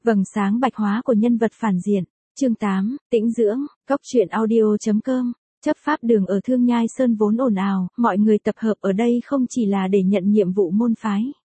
Vầng sáng bạch hóa của nhân vật phản diện. Chương 8, tĩnh dưỡng, Cóc truyện audio.com. Chấp pháp đường ở Thương Nhai Sơn vốn ồn ào, mọi người tập hợp ở đây không chỉ là để nhận nhiệm vụ môn phái.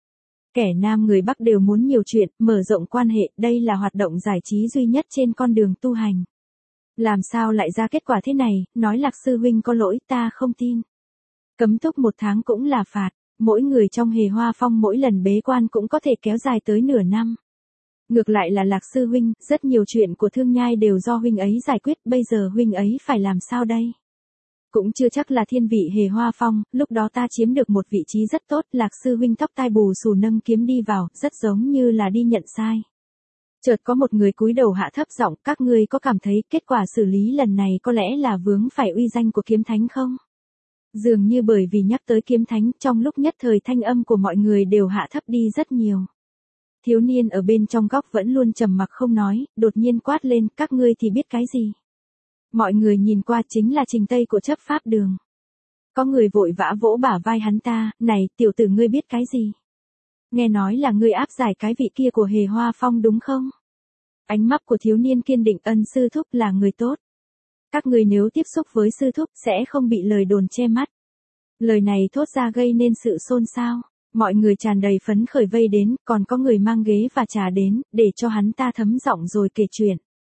Kẻ Nam người Bắc đều muốn nhiều chuyện, mở rộng quan hệ, đây là hoạt động giải trí duy nhất trên con đường tu hành. Làm sao lại ra kết quả thế này, nói Lạc sư huynh có lỗi, ta không tin. Cấm túc 1 tháng cũng là phạt, mỗi người trong Hề Hoa Phong mỗi lần bế quan cũng có thể kéo dài tới nửa năm. Ngược lại là Lạc sư huynh, rất nhiều chuyện của Thương Nhai đều do huynh ấy giải quyết, bây giờ huynh ấy phải làm sao đây? Cũng chưa chắc là thiên vị Hề Hoa Phong, lúc đó ta chiếm được một vị trí rất tốt, Lạc sư huynh tóc tai bù xù nâng kiếm đi vào, rất giống như là đi nhận sai. Chợt có một người cúi đầu hạ thấp giọng, các ngươi có cảm thấy kết quả xử lý lần này có lẽ là vướng phải uy danh của kiếm thánh không? Dường như bởi vì nhắc tới kiếm thánh, trong lúc nhất thời thanh âm của mọi người đều hạ thấp đi rất nhiều. Thiếu niên ở bên trong góc vẫn luôn trầm mặc không nói, đột nhiên quát lên, các ngươi thì biết cái gì? Mọi người nhìn qua chính là Trình Tây của chấp pháp đường. Có người vội vã vỗ bả vai hắn ta, này, tiểu tử ngươi biết cái gì? Nghe nói là ngươi áp giải cái vị kia của Hề Hoa Phong đúng không? Ánh mắt của thiếu niên kiên định, ân sư thúc là người tốt. Các ngươi nếu tiếp xúc với sư thúc sẽ không bị lời đồn che mắt. Lời này thốt ra gây nên sự xôn xao. Mọi người tràn đầy phấn khởi vây đến, còn có người mang ghế và trà đến, để cho hắn ta thấm giọng rồi kể chuyện.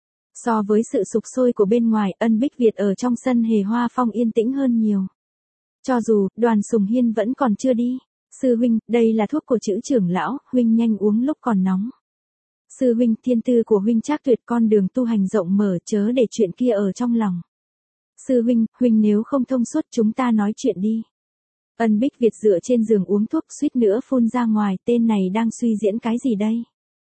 So với sự sục sôi của bên ngoài, Ân Bích Việt ở trong sân Hề Hoa Phong yên tĩnh hơn nhiều. Cho dù, Đoàn Sùng Hiên vẫn còn chưa đi. Sư huynh, đây là thuốc của chữ trưởng lão, huynh nhanh uống lúc còn nóng. Sư huynh, thiên tư của huynh trác tuyệt, con đường tu hành rộng mở, chớ để chuyện kia ở trong lòng. Sư huynh, huynh nếu không thông suốt chúng ta nói chuyện đi. Ân Bích Việt dựa trên giường uống thuốc suýt nữa phun ra ngoài, tên này đang suy diễn cái gì đây?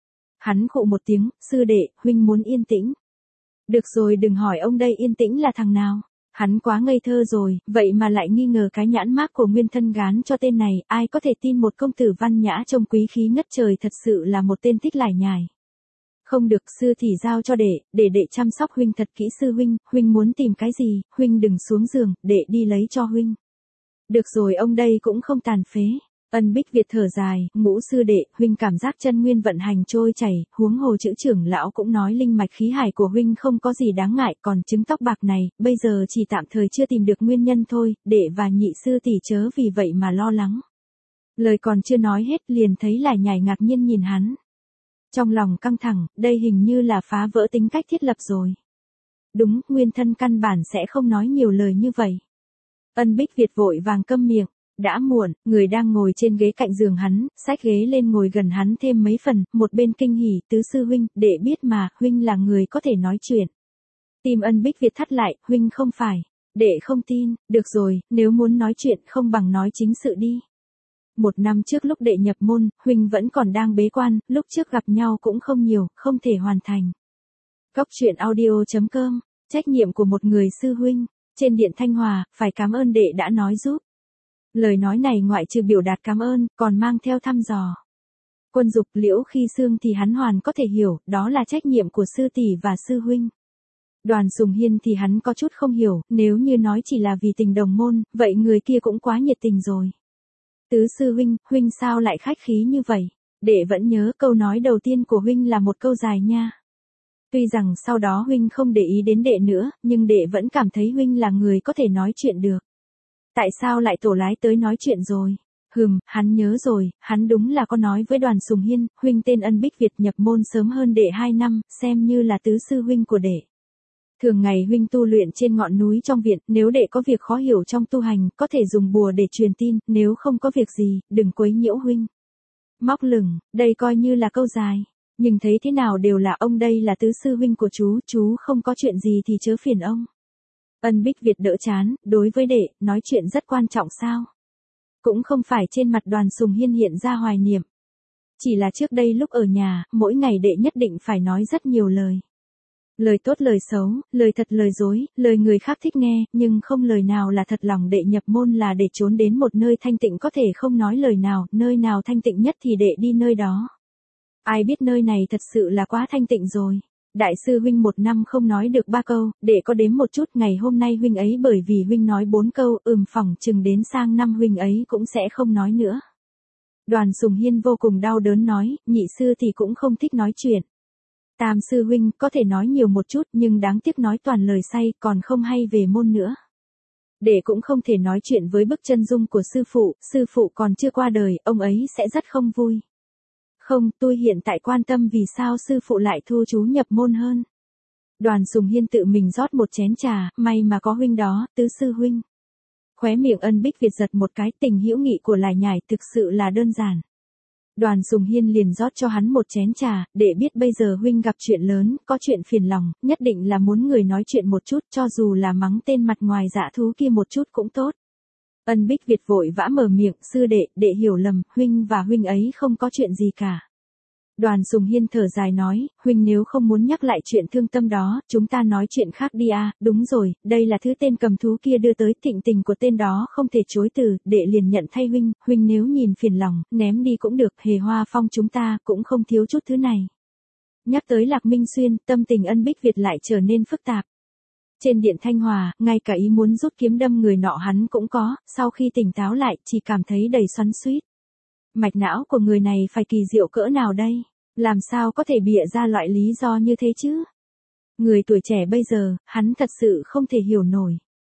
Hắn khụ một tiếng, sư đệ, huynh muốn yên tĩnh. Được rồi, đừng hỏi ông đây yên tĩnh là thằng nào. Hắn quá ngây thơ rồi, vậy mà lại nghi ngờ cái nhãn mác của nguyên thân gán cho tên này, ai có thể tin một công tử văn nhã trông quý khí ngất trời thật sự là một tên thích lải nhải. Không được, sư thì giao cho để đệ chăm sóc huynh thật kỹ. Sư huynh, huynh muốn tìm cái gì, huynh đừng xuống giường, đệ đi lấy cho huynh. Được rồi, ông đây cũng không tàn phế. Ân Bích Việt thở dài, Ngũ sư đệ, huynh cảm giác chân nguyên vận hành trôi chảy, huống hồ chữ trưởng lão cũng nói linh mạch khí hải của huynh không có gì đáng ngại, còn chứng tóc bạc này, bây giờ chỉ tạm thời chưa tìm được nguyên nhân thôi, đệ và nhị sư tỷ chớ vì vậy mà lo lắng. Lời còn chưa nói hết liền thấy Lải Nhải ngạc nhiên nhìn hắn. Trong lòng căng thẳng, đây hình như là phá vỡ tính cách thiết lập rồi. Đúng, nguyên thân căn bản sẽ không nói nhiều lời như vậy. Ân Bích Việt vội vàng câm miệng. Đã muộn, người đang ngồi trên ghế cạnh giường hắn, xách ghế lên ngồi gần hắn thêm mấy phần, một bên kinh hỉ, tứ sư huynh, đệ biết mà, huynh là người có thể nói chuyện. Tim Ân Bích Việt thắt lại, huynh không phải, đệ không tin, được rồi, nếu muốn nói chuyện không bằng nói chính sự đi. 1 năm trước lúc đệ nhập môn, huynh vẫn còn đang bế quan, lúc trước gặp nhau cũng không nhiều, không thể hoàn thành. Cóc truyện audio.com, trách nhiệm của một người sư huynh, trên điện Thanh Hòa, phải cảm ơn đệ đã nói giúp. Lời nói này ngoại trừ biểu đạt cảm ơn, còn mang theo thăm dò. Quân dục Liễu Khi Xương thì hắn hoàn có thể hiểu, đó là trách nhiệm của sư tỷ và sư huynh. Đoàn Sùng Hiên thì hắn có chút không hiểu, nếu như nói chỉ là vì tình đồng môn, vậy người kia cũng quá nhiệt tình rồi. Tứ sư huynh, huynh sao lại khách khí như vậy? Đệ vẫn nhớ câu nói đầu tiên của huynh là một câu dài nha. Tuy rằng sau đó huynh không để ý đến đệ nữa, nhưng đệ vẫn cảm thấy huynh là người có thể nói chuyện được. Tại sao lại tổ lái tới nói chuyện rồi? Hắn nhớ rồi, hắn đúng là có nói với Đoàn Sùng Hiên, huynh tên Ân Bích Việt nhập môn sớm hơn đệ 2 năm, xem như là tứ sư huynh của đệ. Thường ngày huynh tu luyện trên ngọn núi trong viện, nếu đệ có việc khó hiểu trong tu hành, có thể dùng bùa để truyền tin, nếu không có việc gì, đừng quấy nhiễu huynh. Móc lửng, đây coi như là câu dài, nhưng thấy thế nào đều là ông đây là tứ sư huynh của chú không có chuyện gì thì chớ phiền ông. Ân Bích Việt đỡ chán, đối với đệ, nói chuyện rất quan trọng sao? Cũng không phải trên mặt Đoàn Sùng Hiên hiện ra hoài niệm. Chỉ là trước đây lúc ở nhà, mỗi ngày đệ nhất định phải nói rất nhiều lời. Lời tốt lời xấu, lời thật lời dối, lời người khác thích nghe, nhưng không lời nào là thật lòng. Đệ nhập môn là để trốn đến một nơi thanh tịnh có thể không nói lời nào, nơi nào thanh tịnh nhất thì đệ đi nơi đó. Ai biết nơi này thật sự là quá thanh tịnh rồi. Đại sư huynh 1 năm không nói được 3 câu, để có đếm một chút, ngày hôm nay huynh ấy bởi vì huynh nói 4 câu, phỏng chừng đến sang năm huynh ấy cũng sẽ không nói nữa. Đoàn Sùng Hiên vô cùng đau đớn nói, nhị sư thì cũng không thích nói chuyện. Tam sư huynh có thể nói nhiều một chút nhưng đáng tiếc nói toàn lời say còn không hay về môn nữa. Đệ cũng không thể nói chuyện với bức chân dung của sư phụ còn chưa qua đời, ông ấy sẽ rất không vui. Không, tôi hiện tại quan tâm vì sao sư phụ lại thu chú nhập môn hơn. Đoàn Sùng Hiên tự mình rót một chén trà, may mà có huynh đó, tứ sư huynh. Khóe miệng Ân Bích Việt giật một cái, tình hữu nghị của Lải Nhải thực sự là đơn giản. Đoàn Sùng Hiên liền rót cho hắn một chén trà, để biết bây giờ huynh gặp chuyện lớn, có chuyện phiền lòng, nhất định là muốn người nói chuyện một chút, cho dù là mắng tên mặt ngoài dạ thú kia một chút cũng tốt. Ân Bích Việt vội vã mở miệng, sư đệ hiểu lầm, huynh và huynh ấy không có chuyện gì cả. Đoàn Sùng Hiên thở dài nói, huynh nếu không muốn nhắc lại chuyện thương tâm đó, chúng ta nói chuyện khác đi à, đúng rồi, đây là thứ tên cầm thú kia đưa tới, thịnh tình của tên đó không thể chối từ, đệ liền nhận thay huynh nếu nhìn phiền lòng, ném đi cũng được, Hề Hoa Phong chúng ta cũng không thiếu chút thứ này. Nhắc tới Lạc Minh Xuyên, tâm tình Ân Bích Việt lại trở nên phức tạp. Trên điện Thanh Hòa, ngay cả ý muốn rút kiếm đâm người nọ hắn cũng có, sau khi tỉnh táo lại, chỉ cảm thấy đầy xoắn xuýt. Mạch não của người này phải kỳ diệu cỡ nào đây? Làm sao có thể bịa ra loại lý do như thế chứ? Người tuổi trẻ bây giờ, hắn thật sự không thể hiểu nổi.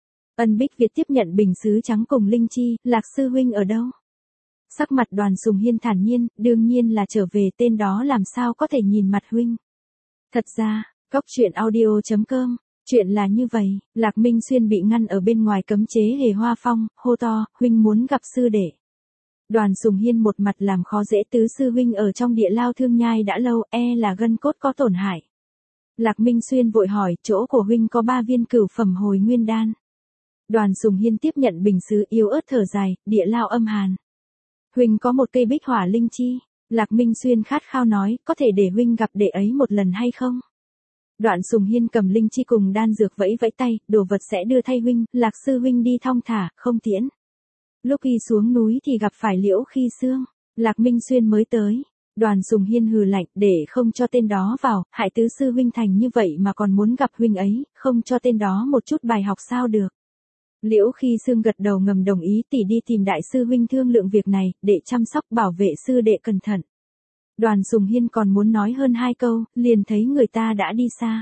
Ân Bích Việt tiếp nhận bình sứ trắng cùng linh chi, Lạc sư huynh ở đâu? Sắc mặt Đoàn Sùng Hiên thản nhiên, đương nhiên là trở về, tên đó làm sao có thể nhìn mặt huynh. Thật ra, Cóc Truyện Audio.com, chuyện là như vậy, Lạc Minh Xuyên bị ngăn ở bên ngoài cấm chế Hề Hoa Phong, hô to, huynh muốn gặp sư đệ. Đoàn Sùng Hiên một mặt làm khó dễ, tứ sư huynh ở trong địa lao Thương Nhai đã lâu, là gân cốt có tổn hại. Lạc Minh Xuyên vội hỏi, chỗ của huynh có 3 viên cửu phẩm hồi nguyên đan. Đoàn Sùng Hiên tiếp nhận bình sứ, yếu ớt thở dài, địa lao âm hàn. Huynh có một cây bích hỏa linh chi. Lạc Minh Xuyên khát khao nói, có thể để huynh gặp đệ ấy một lần hay không? Đoạn Sùng Hiên cầm linh chi cùng đan dược vẫy vẫy tay, đồ vật sẽ đưa thay huynh, Lạc sư huynh đi thong thả, không tiễn. Lúc y xuống núi thì gặp phải Liễu Khi Sương, Lạc Minh Xuyên mới tới. Đoàn Sùng Hiên hừ lạnh, để không cho tên đó vào, hại tứ sư huynh thành như vậy mà còn muốn gặp huynh ấy, không cho tên đó một chút bài học sao được. Liễu Khi Sương gật đầu ngầm đồng ý, tỷ đi tìm đại sư huynh thương lượng việc này, để chăm sóc bảo vệ sư đệ cẩn thận. Đoàn Sùng Hiên còn muốn nói hơn 2 câu, liền thấy người ta đã đi xa.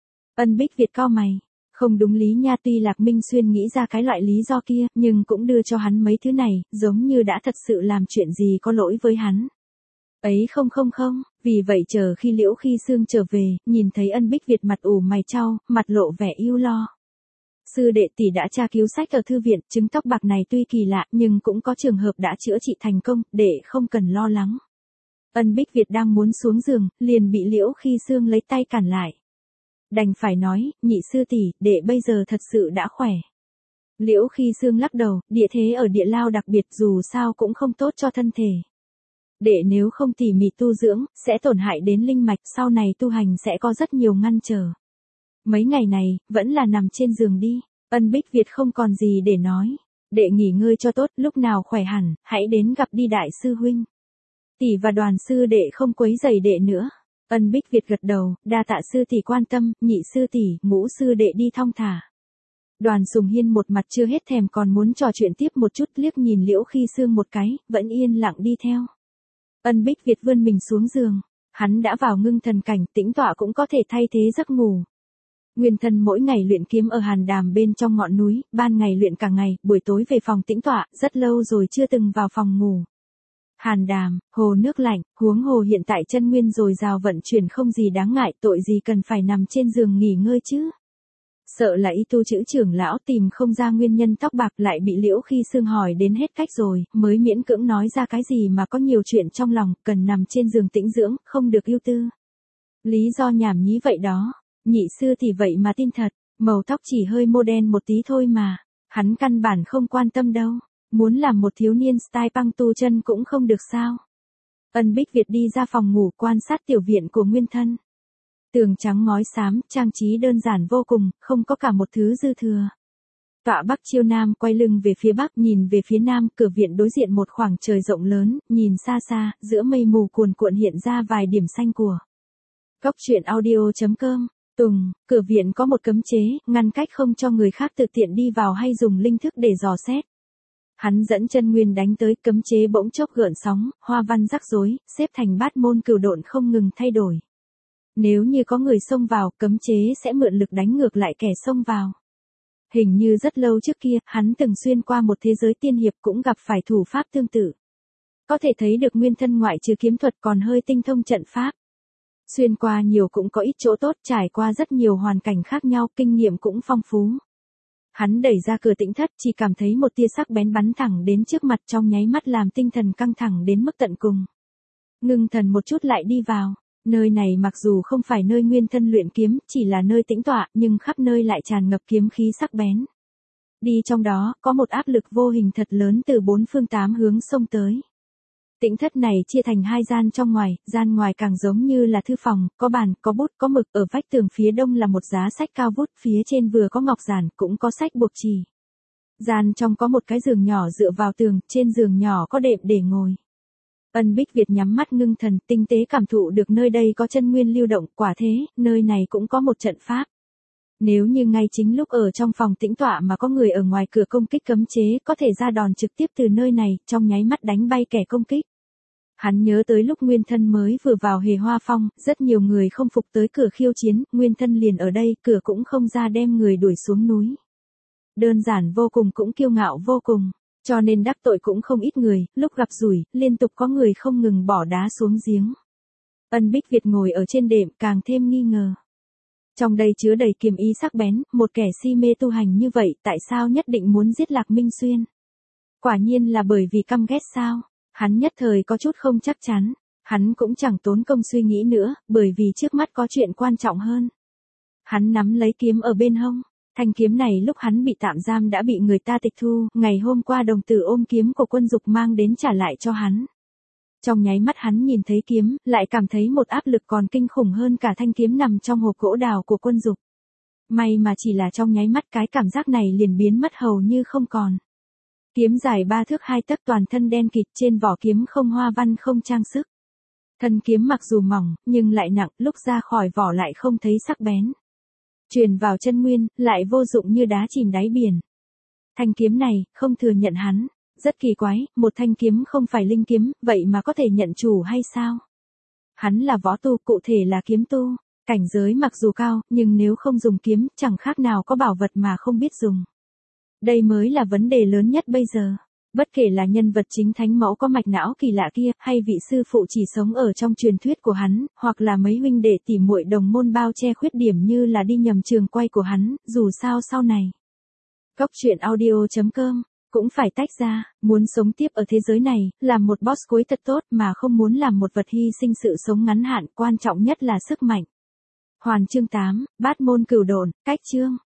Ân Bích Việt cau mày. Không đúng lý nha, tuy Lạc Minh Xuyên nghĩ ra cái loại lý do kia, nhưng cũng đưa cho hắn mấy thứ này, giống như đã thật sự làm chuyện gì có lỗi với hắn. Ấy không, vì vậy chờ khi Liễu Khi Sương trở về, nhìn thấy Ân Bích Việt mặt ủ mày chau, mặt lộ vẻ ưu lo. Sư đệ tỷ đã tra cứu sách ở thư viện, trứng tóc bạc này tuy kỳ lạ nhưng cũng có trường hợp đã chữa trị thành công, để không cần lo lắng. Ân Bích Việt đang muốn xuống giường, liền bị Liễu Khi Sương lấy tay cản lại. Đành phải nói, nhị sư tỷ, đệ bây giờ thật sự đã khỏe. Liễu Khi Sương lắc đầu, địa thế ở địa lao đặc biệt dù sao cũng không tốt cho thân thể. Đệ nếu không tỉ mỉ tu dưỡng, sẽ tổn hại đến linh mạch, sau này tu hành sẽ có rất nhiều ngăn trở. Mấy ngày này, vẫn là nằm trên giường đi. Ân Bích Việt không còn gì để nói. Đệ nghỉ ngơi cho tốt, lúc nào khỏe hẳn, hãy đến gặp đi đại sư huynh. Tỷ và Đoàn sư đệ không quấy rầy đệ nữa. Ân Bích Việt gật đầu, đa tạ sư tỷ quan tâm, nhị sư tỷ, ngũ sư đệ đi thong thả. Đoàn Sùng Hiên một mặt chưa hết thèm còn muốn trò chuyện tiếp một chút, liếc nhìn Liễu Khi Sương một cái, vẫn yên lặng đi theo. Ân Bích Việt vươn mình xuống giường, hắn đã vào ngưng thần cảnh, tĩnh tọa cũng có thể thay thế giấc ngủ. Nguyên Thân mỗi ngày luyện kiếm ở Hàn Đàm bên trong ngọn núi, ban ngày luyện cả ngày, buổi tối về phòng tĩnh tọa, rất lâu rồi chưa từng vào phòng ngủ. Hàn Đàm, hồ nước lạnh, huống hồ hiện tại chân nguyên dồi dào vận chuyển không gì đáng ngại, tội gì cần phải nằm trên giường nghỉ ngơi chứ. Sợ là y tu chữ trưởng lão tìm không ra nguyên nhân tóc bạc, lại bị Liễu Khi Sương hỏi đến hết cách rồi, mới miễn cưỡng nói ra cái gì mà có nhiều chuyện trong lòng, cần nằm trên giường tĩnh dưỡng, không được ưu tư. Lý do nhảm nhí vậy đó, nhị sư thì vậy mà tin thật, màu tóc chỉ hơi mô đen một tí thôi mà, hắn căn bản không quan tâm đâu. Muốn làm một thiếu niên style punk tu chân cũng không được sao. Ân Bích Việt đi ra phòng ngủ quan sát tiểu viện của Nguyên Thân. Tường trắng ngói xám, trang trí đơn giản vô cùng, không có cả một thứ dư thừa. Tọa bắc chiêu nam, quay lưng về phía bắc, nhìn về phía nam, cửa viện đối diện một khoảng trời rộng lớn, nhìn xa xa, giữa mây mù cuồn cuộn hiện ra vài điểm xanh của. Cóc Truyện Audio.com. Tùng, cửa viện có một cấm chế, ngăn cách không cho người khác tự tiện đi vào hay dùng linh thức để dò xét. Hắn dẫn chân nguyên đánh tới, cấm chế bỗng chốc gợn sóng, hoa văn rắc rối, xếp thành bát môn cửu độn không ngừng thay đổi. Nếu như có người xông vào, cấm chế sẽ mượn lực đánh ngược lại kẻ xông vào. Hình như rất lâu trước kia, hắn từng xuyên qua một thế giới tiên hiệp cũng gặp phải thủ pháp tương tự. Có thể thấy được nguyên thân ngoại trừ kiếm thuật còn hơi tinh thông trận pháp. Xuyên qua nhiều cũng có ít chỗ tốt, trải qua rất nhiều hoàn cảnh khác nhau, kinh nghiệm cũng phong phú. Hắn đẩy ra cửa tĩnh thất, chỉ cảm thấy một tia sắc bén bắn thẳng đến trước mặt, trong nháy mắt làm tinh thần căng thẳng đến mức tận cùng. Ngưng thần một chút lại đi vào. Nơi này mặc dù không phải nơi nguyên thân luyện kiếm, chỉ là nơi tĩnh tọa, nhưng khắp nơi lại tràn ngập kiếm khí sắc bén. Đi trong đó, có một áp lực vô hình thật lớn từ bốn phương tám hướng xông tới. Tĩnh thất này chia thành hai gian trong ngoài, gian ngoài càng giống như là thư phòng, có bàn, có bút, có mực, ở vách tường phía đông là một giá sách cao vút, phía trên vừa có ngọc giản, cũng có sách buộc chì. Gian trong có một cái giường nhỏ dựa vào tường, trên giường nhỏ có đệm để ngồi. Ân Bích Việt nhắm mắt ngưng thần, tinh tế cảm thụ được nơi đây có chân nguyên lưu động, quả thế, nơi này cũng có một trận pháp. Nếu như ngay chính lúc ở trong phòng tĩnh tọa mà có người ở ngoài cửa công kích cấm chế, có thể ra đòn trực tiếp từ nơi này, trong nháy mắt đánh bay kẻ công kích. Hắn nhớ tới lúc nguyên thân mới vừa vào Hề Hoa Phong, rất nhiều người không phục tới cửa khiêu chiến, nguyên thân liền ở đây, cửa cũng không ra đem người đuổi xuống núi. Đơn giản vô cùng cũng kiêu ngạo vô cùng. Cho nên đắc tội cũng không ít người, lúc gặp rủi, liên tục có người không ngừng bỏ đá xuống giếng. Ân Bích Việt ngồi ở trên đệm càng thêm nghi ngờ. Trong đây chứa đầy kiếm ý sắc bén, một kẻ si mê tu hành như vậy, tại sao nhất định muốn giết Lạc Minh Xuyên? Quả nhiên là bởi vì căm ghét sao? Hắn nhất thời có chút không chắc chắn. Hắn cũng chẳng tốn công suy nghĩ nữa, bởi vì trước mắt có chuyện quan trọng hơn. Hắn nắm lấy kiếm ở bên hông. Thanh kiếm này lúc hắn bị tạm giam đã bị người ta tịch thu, ngày hôm qua đồng tử ôm kiếm của Quân Dục mang đến trả lại cho hắn. Trong nháy mắt hắn nhìn thấy kiếm, lại cảm thấy một áp lực còn kinh khủng hơn cả thanh kiếm nằm trong hộp gỗ đào của Quân Dục. May mà chỉ là trong nháy mắt cái cảm giác này liền biến mất hầu như không còn. Kiếm dài 3 thước 2 tấc toàn thân đen kịt, trên vỏ kiếm không hoa văn không trang sức. Thân kiếm mặc dù mỏng, nhưng lại nặng, lúc ra khỏi vỏ lại không thấy sắc bén. Truyền vào chân nguyên, lại vô dụng như đá chìm đáy biển. Thanh kiếm này, không thừa nhận hắn. Rất kỳ quái, một thanh kiếm không phải linh kiếm, vậy mà có thể nhận chủ hay sao? Hắn là võ tu, cụ thể là kiếm tu. Cảnh giới mặc dù cao, nhưng nếu không dùng kiếm, chẳng khác nào có bảo vật mà không biết dùng. Đây mới là vấn đề lớn nhất bây giờ. Bất kể là nhân vật chính thánh mẫu có mạch não kỳ lạ kia, hay vị sư phụ chỉ sống ở trong truyền thuyết của hắn, hoặc là mấy huynh đệ tỉ muội đồng môn bao che khuyết điểm như là đi nhầm trường quay của hắn, dù sao sau này. Góc truyện audio.com cũng phải tách ra, muốn sống tiếp ở thế giới này, làm một boss cuối thật tốt mà không muốn làm một vật hy sinh sự sống ngắn hạn, quan trọng nhất là sức mạnh. Hoàn chương 8, Bát môn cửu độn, cách chương.